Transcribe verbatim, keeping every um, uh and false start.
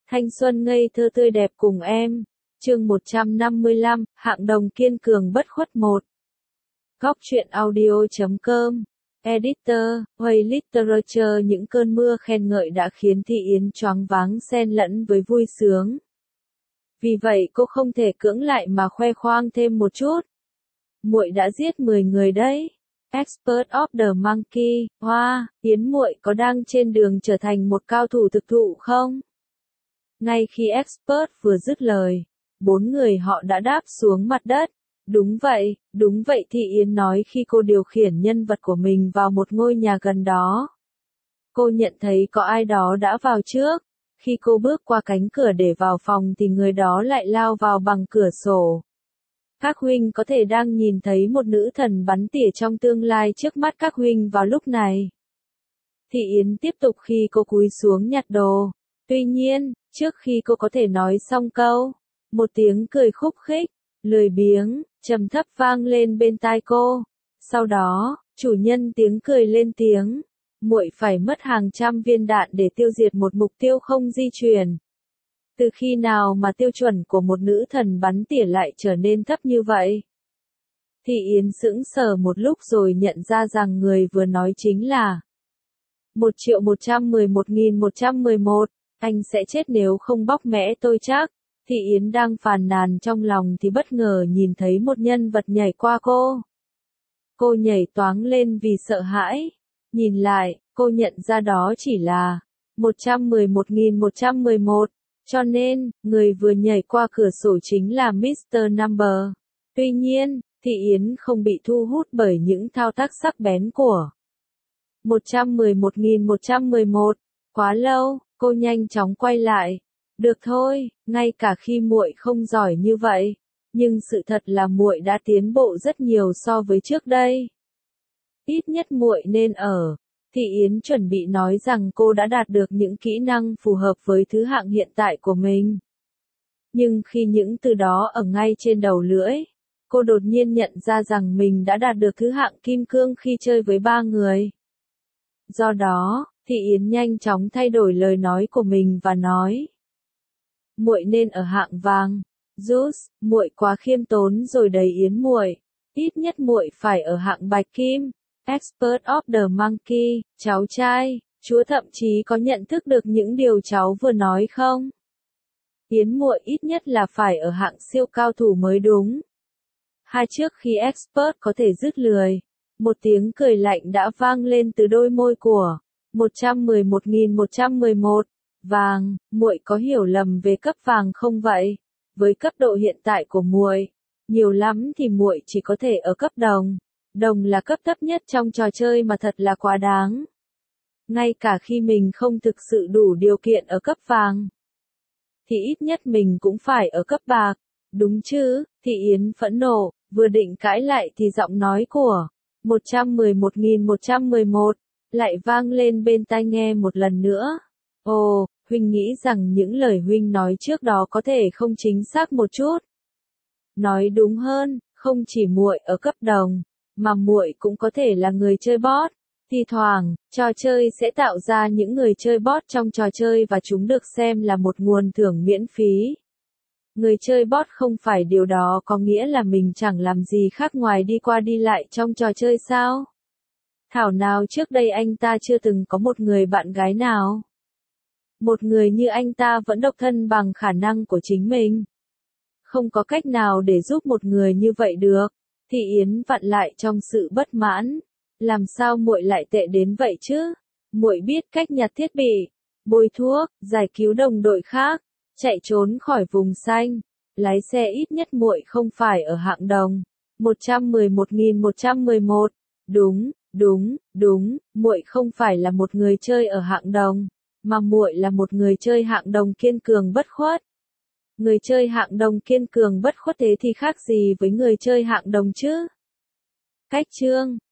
Thanh xuân ngây thơ tươi đẹp cùng em. Chương một trăm năm mươi lăm, hạng đồng kiên cường bất khuất một. Góc truyện audio chấm com. Editor, Way Literature. Những cơn mưa khen ngợi đã khiến Thị Yến choáng váng xen lẫn với vui sướng. Vì vậy cô không thể cưỡng lại mà khoe khoang thêm một chút. Muội đã giết mười người đấy. Expert of the Monkey. Hoa, wow, Yến muội có đang trên đường trở thành một cao thủ thực thụ không? Ngay khi Expert vừa dứt lời, bốn người họ đã đáp xuống mặt đất. Đúng vậy, đúng vậy, Thị Yến nói khi cô điều khiển nhân vật của mình vào một ngôi nhà gần đó. Cô nhận thấy có ai đó đã vào trước. Khi cô bước qua cánh cửa để vào phòng thì người đó lại lao vào bằng cửa sổ. Các huynh có thể đang nhìn thấy một nữ thần bắn tỉa trong tương lai trước mắt các huynh vào lúc này. Thị Yến tiếp tục khi cô cúi xuống nhặt đồ. Tuy nhiên, trước khi cô có thể nói xong câu, một tiếng cười khúc khích, lười biếng, trầm thấp vang lên bên tai cô. Sau đó, chủ nhân tiếng cười lên tiếng, muội phải mất hàng trăm viên đạn để tiêu diệt một mục tiêu không di chuyển. Từ khi nào mà tiêu chuẩn của một nữ thần bắn tỉa lại trở nên thấp như vậy? Thị Yến sững sờ một lúc rồi nhận ra rằng người vừa nói chính là một triệu một trăm mười một nghìn một trăm mười một. Anh sẽ chết nếu không bóc mẽ tôi chắc. Thị Yến đang phàn nàn trong lòng thì bất ngờ nhìn thấy một nhân vật nhảy qua cô. Cô nhảy toáng lên vì sợ hãi. Nhìn lại, cô nhận ra đó chỉ là một trăm mười một nghìn một trăm mười một. Cho nên, người vừa nhảy qua cửa sổ chính là mít tơ Number. Tuy nhiên, Thị Yến không bị thu hút bởi những thao tác sắc bén của một trăm mười một nghìn một trăm mười một. Quá lâu, cô nhanh chóng quay lại. Được thôi, ngay cả khi muội không giỏi như vậy, nhưng sự thật là muội đã tiến bộ rất nhiều so với trước đây. Ít nhất muội nên ở. Thị Yến chuẩn bị nói rằng cô đã đạt được những kỹ năng phù hợp với thứ hạng hiện tại của mình. Nhưng khi những từ đó ở ngay trên đầu lưỡi, cô đột nhiên nhận ra rằng mình đã đạt được thứ hạng kim cương khi chơi với ba người. Do đó, Thị Yến nhanh chóng thay đổi lời nói của mình và nói: muội nên ở hạng vàng. Zeus, muội quá khiêm tốn rồi đấy Yến muội. Ít nhất muội phải ở hạng bạch kim. Expert of the Monkey, cháu trai, chúa thậm chí có nhận thức được những điều cháu vừa nói không? Yến muội ít nhất là phải ở hạng siêu cao thủ mới đúng. Hai trước khi Expert có thể dứt lười, một tiếng cười lạnh đã vang lên từ đôi môi của một trăm mười một nghìn một trăm mười một. Vàng, muội có hiểu lầm về cấp vàng không vậy? Với cấp độ hiện tại của muội, nhiều lắm thì muội chỉ có thể ở cấp đồng. Đồng là cấp thấp nhất trong trò chơi mà thật là quá đáng. Ngay cả khi mình không thực sự đủ điều kiện ở cấp vàng, thì ít nhất mình cũng phải ở cấp bạc. Đúng chứ? Thị Yến phẫn nộ, vừa định cãi lại thì giọng nói của một trăm mười một nghìn một trăm mười một lại vang lên bên tai nghe một lần nữa. Ồ, huynh nghĩ rằng những lời huynh nói trước đó có thể không chính xác một chút. Nói đúng hơn, không chỉ muội ở cấp đồng, mà muội cũng có thể là người chơi bot. Thi thoảng, trò chơi sẽ tạo ra những người chơi bot trong trò chơi và chúng được xem là một nguồn thưởng miễn phí. Người chơi bot không phải điều đó có nghĩa là mình chẳng làm gì khác ngoài đi qua đi lại trong trò chơi sao? Thảo nào trước đây anh ta chưa từng có một người bạn gái nào? Một người như anh ta vẫn độc thân bằng khả năng của chính mình. Không có cách nào để giúp một người như vậy được. Thị Yến vặn lại trong sự bất mãn. Làm sao muội lại tệ đến vậy chứ? Muội biết cách nhặt thiết bị, bôi thuốc, giải cứu đồng đội khác, chạy trốn khỏi vùng xanh, lái xe, ít nhất muội không phải ở hạng đồng. một trăm mười một nghìn một trăm mười một. Đúng, đúng, đúng, muội không phải là một người chơi ở hạng đồng, mà muội là một người chơi hạng đồng kiên cường bất khuất. Người chơi hạng đồng kiên cường bất khuất thế thì khác gì với người chơi hạng đồng chứ? Cách chương